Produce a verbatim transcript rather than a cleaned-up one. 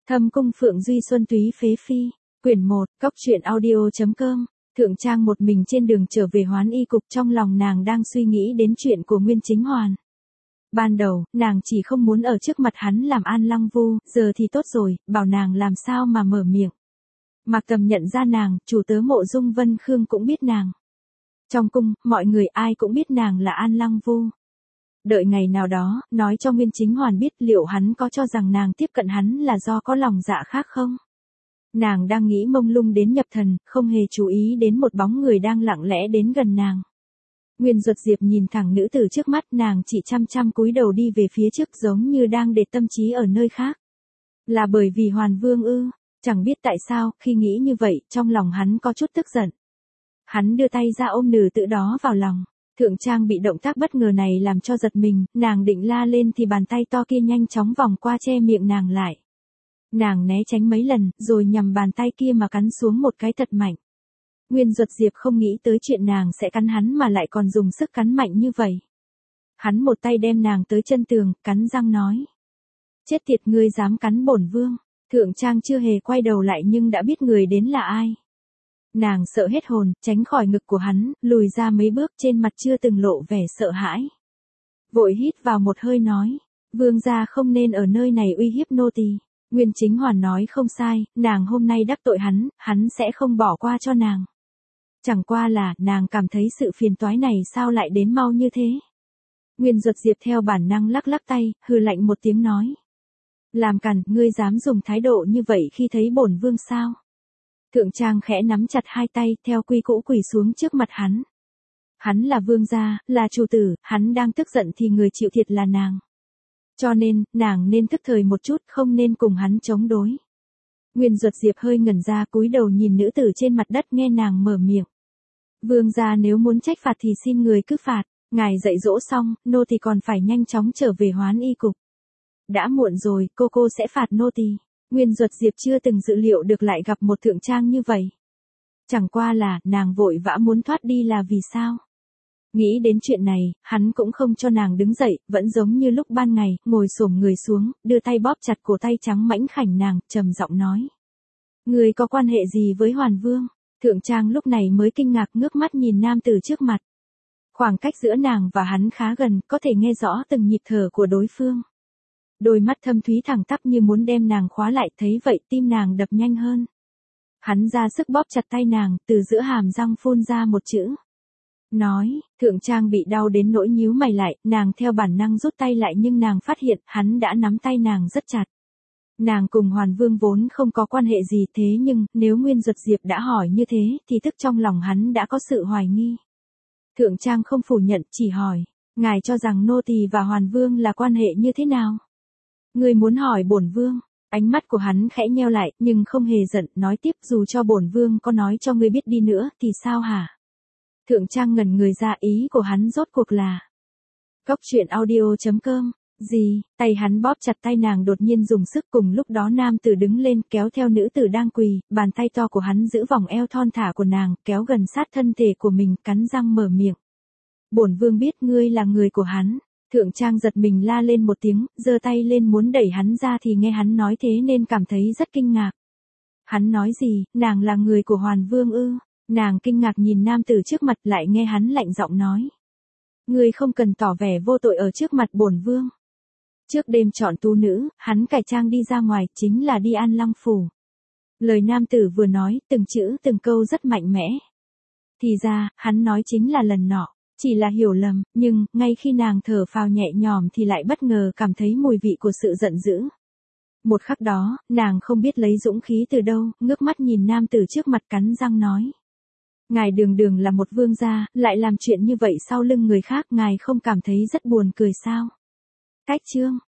Thâm cung Phượng Duy Xuân Túy Phế Phi, quyển một, cốc truyện audio.com, Thượng Trang một mình trên đường trở về Hoán Y Cục, trong lòng nàng đang suy nghĩ đến chuyện của Nguyên Chính Hoàn. Ban đầu, nàng chỉ không muốn ở trước mặt hắn làm An Lăng Vu, giờ thì tốt rồi, bảo nàng làm sao mà mở miệng. Mạc Tầm nhận ra nàng, chủ tớ Mộ Dung Vân Khương cũng biết nàng. Trong cung, mọi người ai cũng biết nàng là An Lăng Vu. Đợi ngày nào đó, nói cho Nguyên Chính Hoàn biết liệu hắn có cho rằng nàng tiếp cận hắn là do có lòng dạ khác không? Nàng đang nghĩ mông lung đến nhập thần, không hề chú ý đến một bóng người đang lặng lẽ đến gần nàng. Nguyên Duật Diệp nhìn thẳng nữ tử trước mắt, nàng chỉ chăm chăm cúi đầu đi về phía trước giống như đang để tâm trí ở nơi khác. Là bởi vì Hoàn Vương ư? Chẳng biết tại sao, khi nghĩ như vậy, trong lòng hắn có chút tức giận. Hắn đưa tay ra ôm nữ tử đó vào lòng. Thượng Trang bị động tác bất ngờ này làm cho giật mình, nàng định la lên thì bàn tay to kia nhanh chóng vòng qua che miệng nàng lại. Nàng né tránh mấy lần, rồi nhằm bàn tay kia mà cắn xuống một cái thật mạnh. Nguyên Duật Diệp không nghĩ tới chuyện nàng sẽ cắn hắn mà lại còn dùng sức cắn mạnh như vậy. Hắn một tay đem nàng tới chân tường, cắn răng nói. Chết tiệt, ngươi dám cắn bổn vương. Thượng Trang chưa hề quay đầu lại nhưng đã biết người đến là ai. Nàng sợ hết hồn, tránh khỏi ngực của hắn, lùi ra mấy bước, trên mặt chưa từng lộ vẻ sợ hãi. Vội hít vào một hơi nói, vương gia không nên ở nơi này uy hiếp nô tỳ. Nguyên Chính Hoàn nói không sai, nàng hôm nay đắc tội hắn, hắn sẽ không bỏ qua cho nàng. Chẳng qua là, nàng cảm thấy sự phiền toái này sao lại đến mau như thế. Nguyên Duật Diệp theo bản năng lắc lắc tay, hừ lạnh một tiếng nói. Làm càn, ngươi dám dùng thái độ như vậy khi thấy bổn vương sao? Thượng Trang khẽ nắm chặt hai tay, theo quy cũ quỳ xuống trước mặt hắn. Hắn là vương gia, là chủ tử, hắn đang tức giận thì người chịu thiệt là nàng. Cho nên, nàng nên thức thời một chút, không nên cùng hắn chống đối. Nguyên Duật Diệp hơi ngẩn ra, cúi đầu nhìn nữ tử trên mặt đất, nghe nàng mở miệng. Vương gia nếu muốn trách phạt thì xin người cứ phạt, ngài dạy dỗ xong, nô tỳ còn phải nhanh chóng trở về Hoán Y Cục. Đã muộn rồi, cô cô sẽ phạt nô tỳ. Nguyên Duật Diệp chưa từng dự liệu được lại gặp một Thượng Trang như vậy. Chẳng qua là, nàng vội vã muốn thoát đi là vì sao? Nghĩ đến chuyện này, hắn cũng không cho nàng đứng dậy, vẫn giống như lúc ban ngày, ngồi xổm người xuống, đưa tay bóp chặt cổ tay trắng mãnh khảnh nàng, trầm giọng nói. Người có quan hệ gì với Hoàn Vương? Thượng Trang lúc này mới kinh ngạc ngước mắt nhìn nam tử trước mặt. Khoảng cách giữa nàng và hắn khá gần, có thể nghe rõ từng nhịp thở của đối phương. Đôi mắt thâm thúy thẳng tắp như muốn đem nàng khóa lại, thấy vậy tim nàng đập nhanh hơn. Hắn ra sức bóp chặt tay nàng, từ giữa hàm răng phun ra một chữ. Nói, Thượng Trang bị đau đến nỗi nhíu mày lại, nàng theo bản năng rút tay lại nhưng nàng phát hiện hắn đã nắm tay nàng rất chặt. Nàng cùng Hoàn Vương vốn không có quan hệ gì, thế nhưng, nếu Nguyên Duật Diệp đã hỏi như thế, thì tức trong lòng hắn đã có sự hoài nghi. Thượng Trang không phủ nhận, chỉ hỏi, ngài cho rằng nô tỳ và Hoàn Vương là quan hệ như thế nào? Người muốn hỏi bổn vương? Ánh mắt của hắn khẽ nheo lại, nhưng không hề giận, nói tiếp, dù cho bổn vương có nói cho ngươi biết đi nữa, thì sao hả? Thượng Trang ngẩn người ra, ý của hắn rốt cuộc là. Cốc truyện audio.com, gì? Tay hắn bóp chặt tay nàng đột nhiên dùng sức, cùng lúc đó nam tử đứng lên, kéo theo nữ tử đang quỳ, bàn tay to của hắn giữ vòng eo thon thả của nàng, kéo gần sát thân thể của mình, cắn răng mở miệng. Bổn vương biết ngươi là người của hắn. Thượng Trang giật mình la lên một tiếng, giơ tay lên muốn đẩy hắn ra thì nghe hắn nói thế nên cảm thấy rất kinh ngạc. Hắn nói gì, nàng là người của Hoàn Vương ư? Nàng kinh ngạc nhìn nam tử trước mặt, lại nghe hắn lạnh giọng nói. Ngươi không cần tỏ vẻ vô tội ở trước mặt bổn vương. Trước đêm chọn tú nữ, hắn cải trang đi ra ngoài, chính là đi An Lăng Phủ. Lời nam tử vừa nói, từng chữ từng câu rất mạnh mẽ. Thì ra, hắn nói chính là lần nọ. Chỉ là hiểu lầm, nhưng, ngay khi nàng thở phào nhẹ nhõm thì lại bất ngờ cảm thấy mùi vị của sự giận dữ. Một khắc đó, nàng không biết lấy dũng khí từ đâu, ngước mắt nhìn nam tử trước mặt, cắn răng nói. Ngài đường đường là một vương gia, lại làm chuyện như vậy sau lưng người khác, ngài không cảm thấy rất buồn cười sao? Cách chương.